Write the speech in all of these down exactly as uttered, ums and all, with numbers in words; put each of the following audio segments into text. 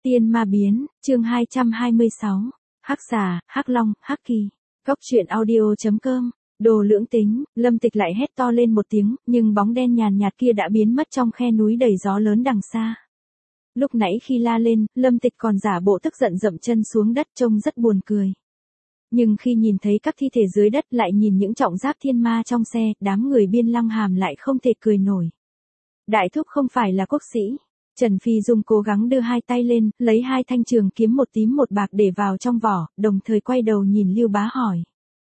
Tiên ma biến, chương hai trăm hai mươi sáu. Hắc xà, hắc long, hắc kỳ. Góc truyện audio chấm com. Đồ lưỡng tính, Lâm Tịch lại hét to lên một tiếng, nhưng bóng đen nhàn nhạt kia đã biến mất trong khe núi đầy gió lớn đằng xa. Lúc nãy khi la lên, Lâm Tịch còn giả bộ tức giận dậm chân xuống đất trông rất buồn cười. Nhưng khi nhìn thấy các thi thể dưới đất lại nhìn những trọng giáp thiên ma trong xe, đám người Biên Lăng Hàm lại không thể cười nổi. Đại thúc không phải là quốc sĩ. Trần Phi Dung cố gắng đưa hai tay lên, lấy hai thanh trường kiếm một tím một bạc để vào trong vỏ, đồng thời quay đầu nhìn Lưu Bá hỏi.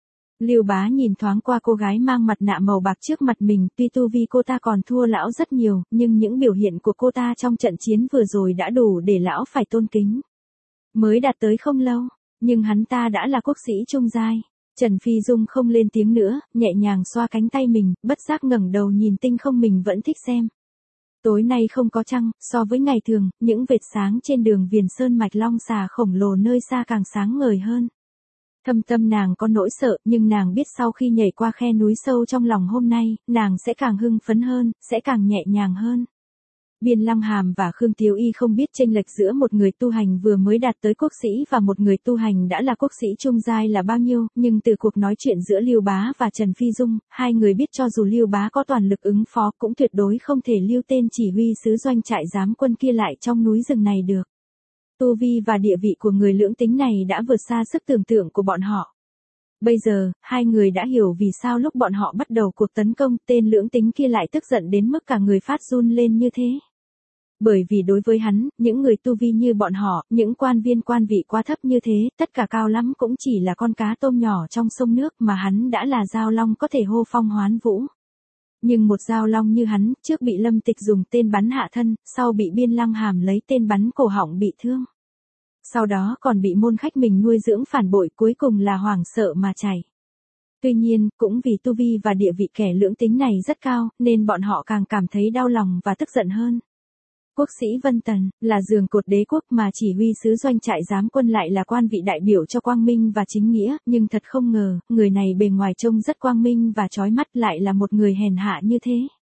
Lưu Bá nhìn thoáng qua cô gái mang mặt nạ màu bạc trước mặt mình, tuy tu vi cô ta còn thua lão rất nhiều, nhưng những biểu hiện của cô ta trong trận chiến vừa rồi đã đủ để lão phải tôn kính. Mới đạt tới không lâu, nhưng hắn ta đã là quốc sĩ trung giai. Trần Phi Dung không lên tiếng nữa, nhẹ nhàng xoa cánh tay mình, bất giác ngẩng đầu nhìn tinh không mình vẫn thích xem. Tối nay không có trăng, so với ngày thường, những vệt sáng trên đường Viền Sơn mạch long xà khổng lồ nơi xa càng sáng ngời hơn. Thâm tâm nàng có nỗi sợ, nhưng nàng biết sau khi nhảy qua khe núi sâu trong lòng hôm nay, nàng sẽ càng hưng phấn hơn, sẽ càng nhẹ nhàng hơn. Biên Lăng Hàm và Khương Tiếu Y không biết chênh lệch giữa một người tu hành vừa mới đạt tới quốc sĩ và một người tu hành đã là quốc sĩ trung giai là bao nhiêu, nhưng từ cuộc nói chuyện giữa Lưu Bá và Trần Phi Dung, hai người biết cho dù Lưu Bá có toàn lực ứng phó cũng tuyệt đối không thể lưu tên chỉ huy sứ doanh trại giám quân kia lại trong núi rừng này được. Tu vi và địa vị của người lưỡng tính này đã vượt xa sức tưởng tượng của bọn họ. Bây giờ, hai người đã hiểu vì sao lúc bọn họ bắt đầu cuộc tấn công, tên lưỡng tính kia lại tức giận đến mức cả người phát run lên như thế. Bởi vì đối với hắn, những người tu vi như bọn họ, những quan viên quan vị quá thấp như thế, tất cả cao lắm cũng chỉ là con cá tôm nhỏ trong sông nước mà hắn đã là giao long có thể hô phong hoán vũ. Nhưng một giao long như hắn, trước bị Lâm Tịch dùng tên bắn hạ thân, sau bị Biên Lăng Hàm lấy tên bắn cổ họng bị thương. Sau đó còn bị môn khách mình nuôi dưỡng phản bội, cuối cùng là hoảng sợ mà chạy. Tuy nhiên, cũng vì tu vi và địa vị kẻ lưỡng tính này rất cao, nên bọn họ càng cảm thấy đau lòng và tức giận hơn. Quốc sĩ Vân Tần, là giường cột đế quốc mà chỉ huy sứ doanh trại giám quân lại là quan vị đại biểu cho quang minh và chính nghĩa, nhưng thật không ngờ, người này bề ngoài trông rất quang minh và chói mắt lại là một người hèn hạ như thế.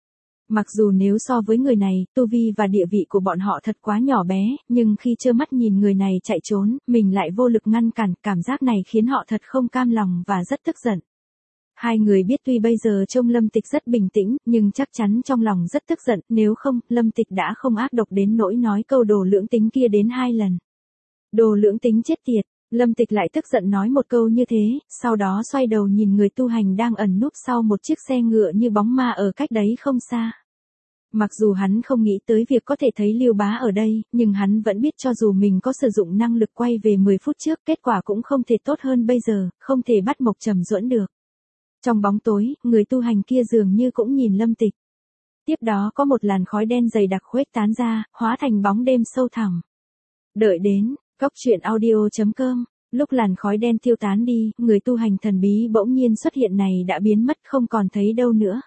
Mặc dù nếu so với người này, tu vi và địa vị của bọn họ thật quá nhỏ bé, nhưng khi trơ mắt nhìn người này chạy trốn, mình lại vô lực ngăn cản, cảm giác này khiến họ thật không cam lòng và rất tức giận. Hai người biết tuy bây giờ trông Lâm Tịch rất bình tĩnh, nhưng chắc chắn trong lòng rất tức giận, nếu không, Lâm Tịch đã không ác độc đến nỗi nói câu đồ lưỡng tính kia đến hai lần. Đồ lưỡng tính chết tiệt, Lâm Tịch lại tức giận nói một câu như thế, sau đó xoay đầu nhìn người tu hành đang ẩn núp sau một chiếc xe ngựa như bóng ma ở cách đấy không xa. Mặc dù hắn không nghĩ tới việc có thể thấy Lưu Bá ở đây, nhưng hắn vẫn biết cho dù mình có sử dụng năng lực quay về mười phút trước, kết quả cũng không thể tốt hơn bây giờ, không thể bắt Mộc Trầm Duẫn được. Trong bóng tối, người tu hành kia dường như cũng nhìn Lâm Tịch. Tiếp đó có một làn khói đen dày đặc khuếch tán ra, hóa thành bóng đêm sâu thẳm. Đợi đến, góc truyện audio chấm com, lúc làn khói đen tiêu tán đi, người tu hành thần bí bỗng nhiên xuất hiện này đã biến mất không còn thấy đâu nữa.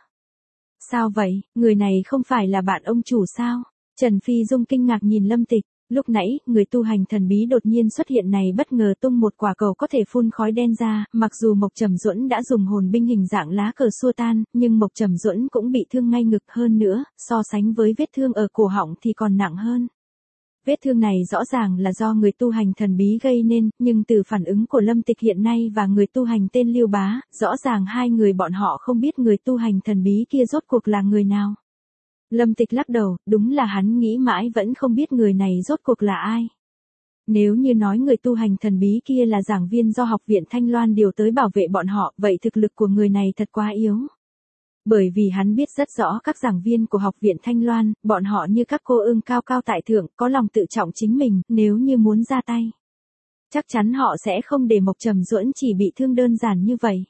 Sao vậy, người này không phải là bạn ông chủ sao? Trần Phi Dung kinh ngạc nhìn Lâm Tịch. Lúc nãy, người tu hành thần bí đột nhiên xuất hiện này bất ngờ tung một quả cầu có thể phun khói đen ra, mặc dù Mộc Trầm Duẫn đã dùng hồn binh hình dạng lá cờ xua tan, nhưng Mộc Trầm Duẫn cũng bị thương ngay ngực hơn nữa, so sánh với vết thương ở cổ họng thì còn nặng hơn. Vết thương này rõ ràng là do người tu hành thần bí gây nên, nhưng từ phản ứng của Lâm Tịch hiện nay và người tu hành tên Lưu Bá, rõ ràng hai người bọn họ không biết người tu hành thần bí kia rốt cuộc là người nào. Lâm Tịch lắc đầu, đúng là hắn nghĩ mãi vẫn không biết người này rốt cuộc là ai. Nếu như nói người tu hành thần bí kia là giảng viên do học viện Thanh Loan điều tới bảo vệ bọn họ, vậy thực lực của người này thật quá yếu. Bởi vì hắn biết rất rõ các giảng viên của học viện Thanh Loan, bọn họ như các cô ương cao cao tại thượng, có lòng tự trọng chính mình, nếu như muốn ra tay. Chắc chắn họ sẽ không để Mộc Trầm Duẫn chỉ bị thương đơn giản như vậy.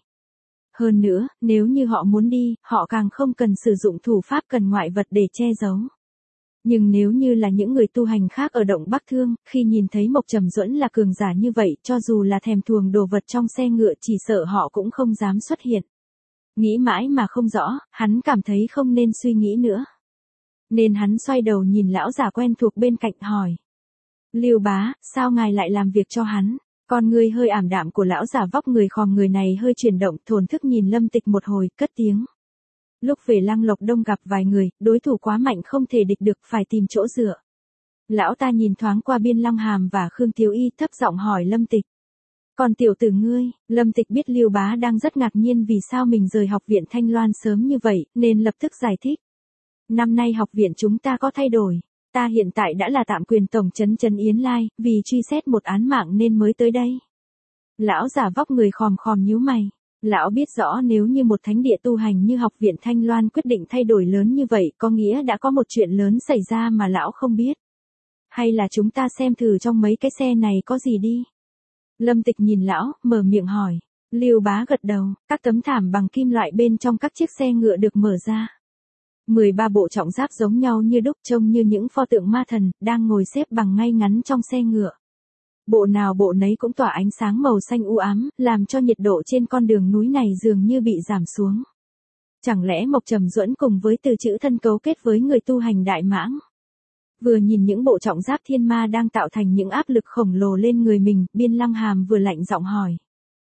Hơn nữa, nếu như họ muốn đi, họ càng không cần sử dụng thủ pháp cần ngoại vật để che giấu. Nhưng nếu như là những người tu hành khác ở Động Bắc Thương, khi nhìn thấy Mộc Trầm Duẫn là cường giả như vậy, cho dù là thèm thuồng đồ vật trong xe ngựa chỉ sợ họ cũng không dám xuất hiện. Nghĩ mãi mà không rõ, hắn cảm thấy không nên suy nghĩ nữa. Nên hắn xoay đầu nhìn lão giả quen thuộc bên cạnh hỏi. Lưu Bá, sao ngài lại làm việc cho hắn? Con người hơi ảm đạm của lão giả vóc người khom người này hơi chuyển động, thổn thức nhìn Lâm Tịch một hồi, cất tiếng. Lúc về Lăng Lộc Đông gặp vài người, đối thủ quá mạnh không thể địch được, phải tìm chỗ dựa. Lão ta nhìn thoáng qua Biên Lăng Hàm và Khương Tiếu Y, thấp giọng hỏi Lâm Tịch. Còn tiểu tử ngươi? Lâm Tịch biết Lưu Bá đang rất ngạc nhiên vì sao mình rời học viện Thanh Loan sớm như vậy, nên lập tức giải thích. Năm nay học viện chúng ta có thay đổi. Ta hiện tại đã là tạm quyền tổng trấn Trấn Yến Lai, vì truy xét một án mạng nên mới tới đây. Lão giả vóc người khòm khòm nhíu mày. Lão biết rõ nếu như một thánh địa tu hành như học viện Thanh Loan quyết định thay đổi lớn như vậy, có nghĩa đã có một chuyện lớn xảy ra mà lão không biết. Hay là chúng ta xem thử trong mấy cái xe này có gì đi. Lâm Tịch nhìn lão, mở miệng hỏi. Lưu Bá gật đầu, các tấm thảm bằng kim loại bên trong các chiếc xe ngựa được mở ra. mười ba bộ trọng giáp giống nhau như đúc, trông như những pho tượng ma thần, đang ngồi xếp bằng ngay ngắn trong xe ngựa. Bộ nào bộ nấy cũng tỏa ánh sáng màu xanh u ám, làm cho nhiệt độ trên con đường núi này dường như bị giảm xuống. Chẳng lẽ Mộc Trầm Duẫn cùng với Từ Chữ Thân cấu kết với người tu hành Đại Mãng? Vừa nhìn những bộ trọng giáp thiên ma đang tạo thành những áp lực khổng lồ lên người mình, Biên Lăng Hàm vừa lạnh giọng hỏi.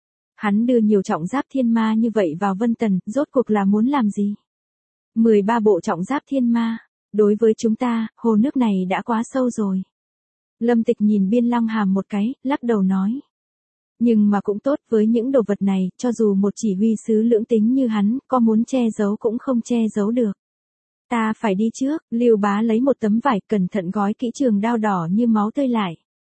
Hắn đưa nhiều trọng giáp thiên ma như vậy vào Vân Tần, rốt cuộc là muốn làm gì? mười ba bộ trọng giáp thiên ma, đối với chúng ta, hồ nước này đã quá sâu rồi. Lâm Tịch nhìn Biên Lăng Hàm một cái, lắc đầu nói. Nhưng mà cũng tốt, với những đồ vật này, cho dù một chỉ huy sứ lưỡng tính như hắn, có muốn che giấu cũng không che giấu được. Ta phải đi trước. Lưu Bá lấy một tấm vải cẩn thận gói kỹ trường đao đỏ như máu tươi lại.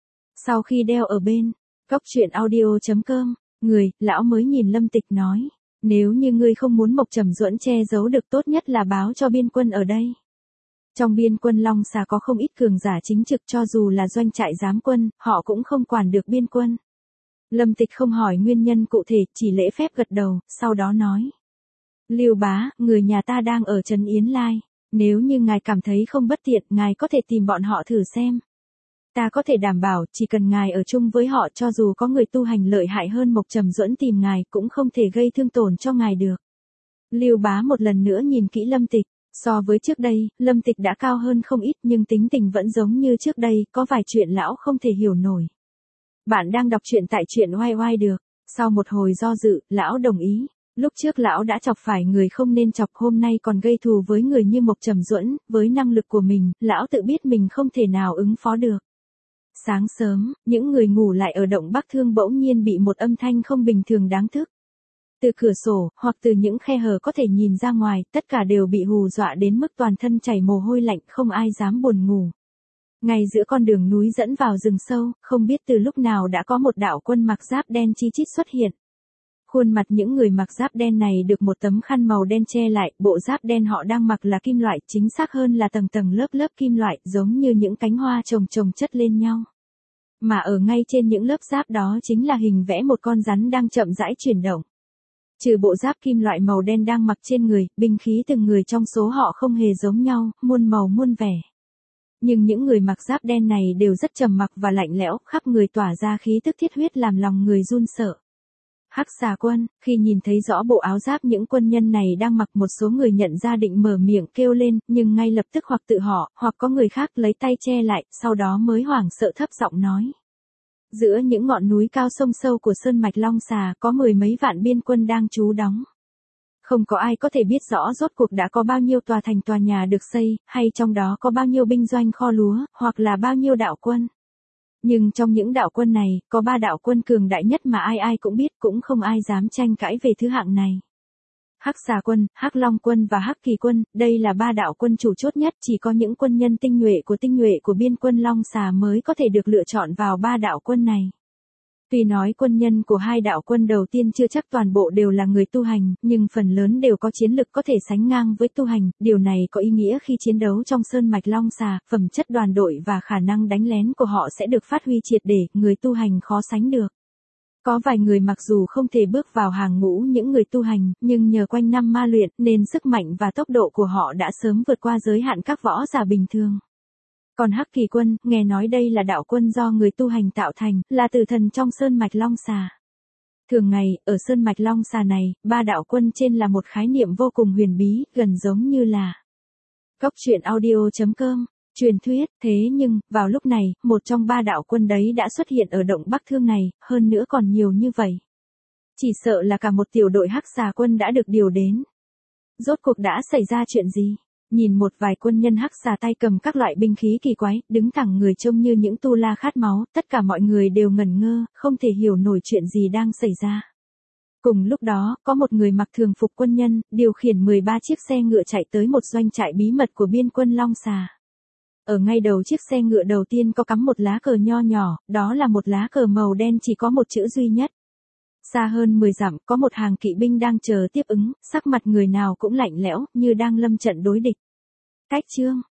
Sau khi đeo ở bên, góc truyện audio chấm com, người, lão mới nhìn Lâm Tịch nói. Nếu như ngươi không muốn Mộc Trầm Duẫn che giấu được, tốt nhất là báo cho biên quân ở đây. Trong biên quân Long Xà có không ít cường giả chính trực, cho dù là doanh trại giám quân, họ cũng không quản được biên quân. Lâm Tịch không hỏi nguyên nhân cụ thể, chỉ lễ phép gật đầu, sau đó nói. Lưu Bá, người nhà ta đang ở Trấn Yến Lai. Nếu như ngài cảm thấy không bất tiện, ngài có thể tìm bọn họ thử xem. Ta có thể đảm bảo, chỉ cần ngài ở chung với họ, cho dù có người tu hành lợi hại hơn Mộc Trầm Duẫn tìm ngài, cũng không thể gây thương tổn cho ngài được. Lưu Bá một lần nữa nhìn kỹ Lâm Tịch. So với trước đây, Lâm Tịch đã cao hơn không ít, nhưng tính tình vẫn giống như trước đây, có vài chuyện lão không thể hiểu nổi. Bạn đang đọc truyện tại truyện oai oai được. Sau một hồi do dự, lão đồng ý. Lúc trước lão đã chọc phải người không nên chọc, hôm nay còn gây thù với người như Mộc Trầm Duẫn, với năng lực của mình, lão tự biết mình không thể nào ứng phó được. Sáng sớm, những người ngủ lại ở động Bắc Thương bỗng nhiên bị một âm thanh không bình thường đáng thức. Từ cửa sổ, hoặc từ những khe hở có thể nhìn ra ngoài, tất cả đều bị hù dọa đến mức toàn thân chảy mồ hôi lạnh, không ai dám buồn ngủ. Ngay giữa con đường núi dẫn vào rừng sâu, không biết từ lúc nào đã có một đạo quân mặc giáp đen chi chít xuất hiện. Khuôn mặt những người mặc giáp đen này được một tấm khăn màu đen che lại, bộ giáp đen họ đang mặc là kim loại, chính xác hơn là tầng tầng lớp lớp kim loại, giống như những cánh hoa chồng chồng chất lên nhau. Mà ở ngay trên những lớp giáp đó chính là hình vẽ một con rắn đang chậm rãi chuyển động. Trừ bộ giáp kim loại màu đen đang mặc trên người, binh khí từng người trong số họ không hề giống nhau, muôn màu muôn vẻ. Nhưng những người mặc giáp đen này đều rất trầm mặc và lạnh lẽo, khắp người tỏa ra khí tức thiết huyết làm lòng người run sợ. Hắc Xà quân, khi nhìn thấy rõ bộ áo giáp những quân nhân này đang mặc, một số người nhận ra định mở miệng kêu lên, nhưng ngay lập tức hoặc tự họ, hoặc có người khác lấy tay che lại, sau đó mới hoảng sợ thấp giọng nói. Giữa những ngọn núi cao sông sâu của Sơn Mạch Long Xà có mười mấy vạn biên quân đang trú đóng. Không có ai có thể biết rõ rốt cuộc đã có bao nhiêu tòa thành tòa nhà được xây, hay trong đó có bao nhiêu binh doanh kho lúa, hoặc là bao nhiêu đạo quân. Nhưng trong những đạo quân này, có ba đạo quân cường đại nhất mà ai ai cũng biết, cũng không ai dám tranh cãi về thứ hạng này. Hắc Xà quân, Hắc Long quân và Hắc Kỳ quân, đây là ba đạo quân chủ chốt nhất, chỉ có những quân nhân tinh nhuệ của tinh nhuệ của biên quân Long Xà mới có thể được lựa chọn vào ba đạo quân này. Tuy nói quân nhân của hai đạo quân đầu tiên chưa chắc toàn bộ đều là người tu hành, nhưng phần lớn đều có chiến lực có thể sánh ngang với tu hành, điều này có ý nghĩa khi chiến đấu trong Sơn Mạch Long Xà, phẩm chất đoàn đội và khả năng đánh lén của họ sẽ được phát huy triệt để, người tu hành khó sánh được. Có vài người mặc dù không thể bước vào hàng ngũ những người tu hành, nhưng nhờ quanh năm ma luyện nên sức mạnh và tốc độ của họ đã sớm vượt qua giới hạn các võ giả bình thường. Còn Hắc Kỳ quân, nghe nói đây là đạo quân do người tu hành tạo thành, là tử thần trong Sơn Mạch Long Xà. Thường ngày, ở Sơn Mạch Long Xà này, ba đạo quân trên là một khái niệm vô cùng huyền bí, gần giống như là góc truyện audio chấm com, truyền thuyết, thế nhưng, vào lúc này, một trong ba đạo quân đấy đã xuất hiện ở động Bắc Thương này, hơn nữa còn nhiều như vậy. Chỉ sợ là cả một tiểu đội Hắc Xà quân đã được điều đến. Rốt cuộc đã xảy ra chuyện gì? Nhìn một vài quân nhân hắc xà tay cầm các loại binh khí kỳ quái, đứng thẳng người trông như những tu la khát máu, tất cả mọi người đều ngẩn ngơ, không thể hiểu nổi chuyện gì đang xảy ra. Cùng lúc đó, có một người mặc thường phục quân nhân, điều khiển mười ba chiếc xe ngựa chạy tới một doanh trại bí mật của biên quân Long Xà. Ở ngay đầu chiếc xe ngựa đầu tiên có cắm một lá cờ nho nhỏ, đó là một lá cờ màu đen chỉ có một chữ duy nhất. Xa hơn mười dặm, có một hàng kỵ binh đang chờ tiếp ứng, sắc mặt người nào cũng lạnh lẽo, như đang lâm trận đối địch. Cách chương